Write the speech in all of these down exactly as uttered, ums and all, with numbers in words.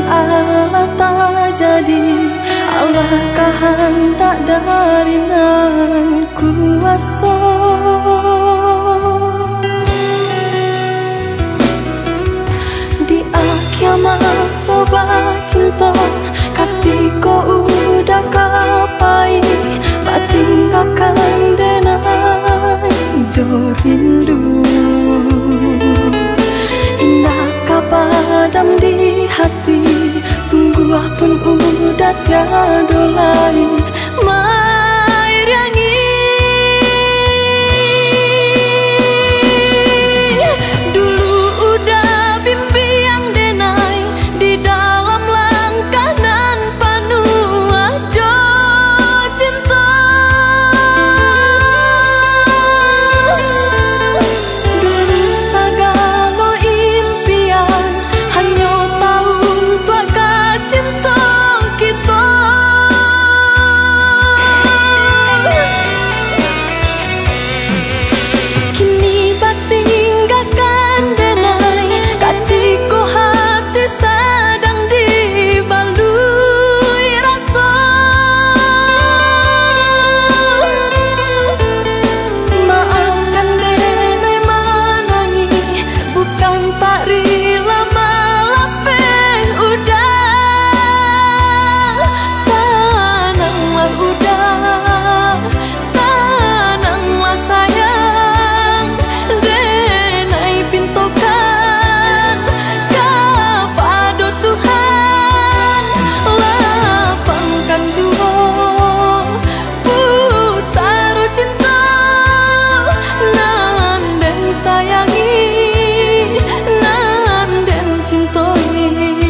Allah tak jadi, Allah kehendak dari nan kuasa. Di akhir masa cinta katiko udah kapai, batinggalkan denai jo rindu. Indah kapadam di hati, sungguh pun udah tiada lain Mariangi. Dulu udah bimbang denai di dalam langkah nan penuh aja cinta. Dulu segala impian hanya tahun tua cinta kita. Kini batinggalkan denai, katiko hati sedang dibalui rasa. Maafkan denai menangi, bukan tak rela malapeng udah. Tenanglah udah, tenanglah sayang, denai pintokan kepada Tuhan, lapangkan jua pusara cinta nan den sayangi, nan den cintai.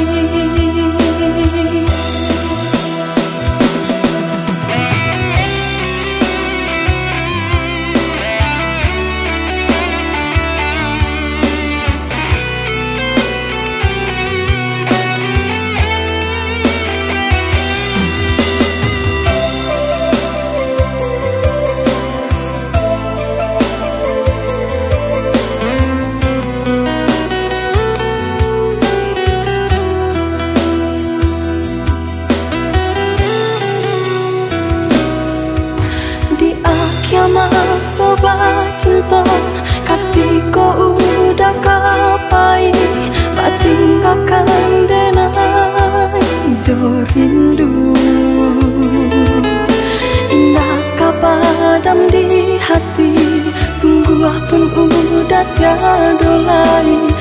Di akhir masa cinta katiko udah kapai, batinggalkan denai jo rindu. Indah kapadam di hati, sungguh pun udah tiada lain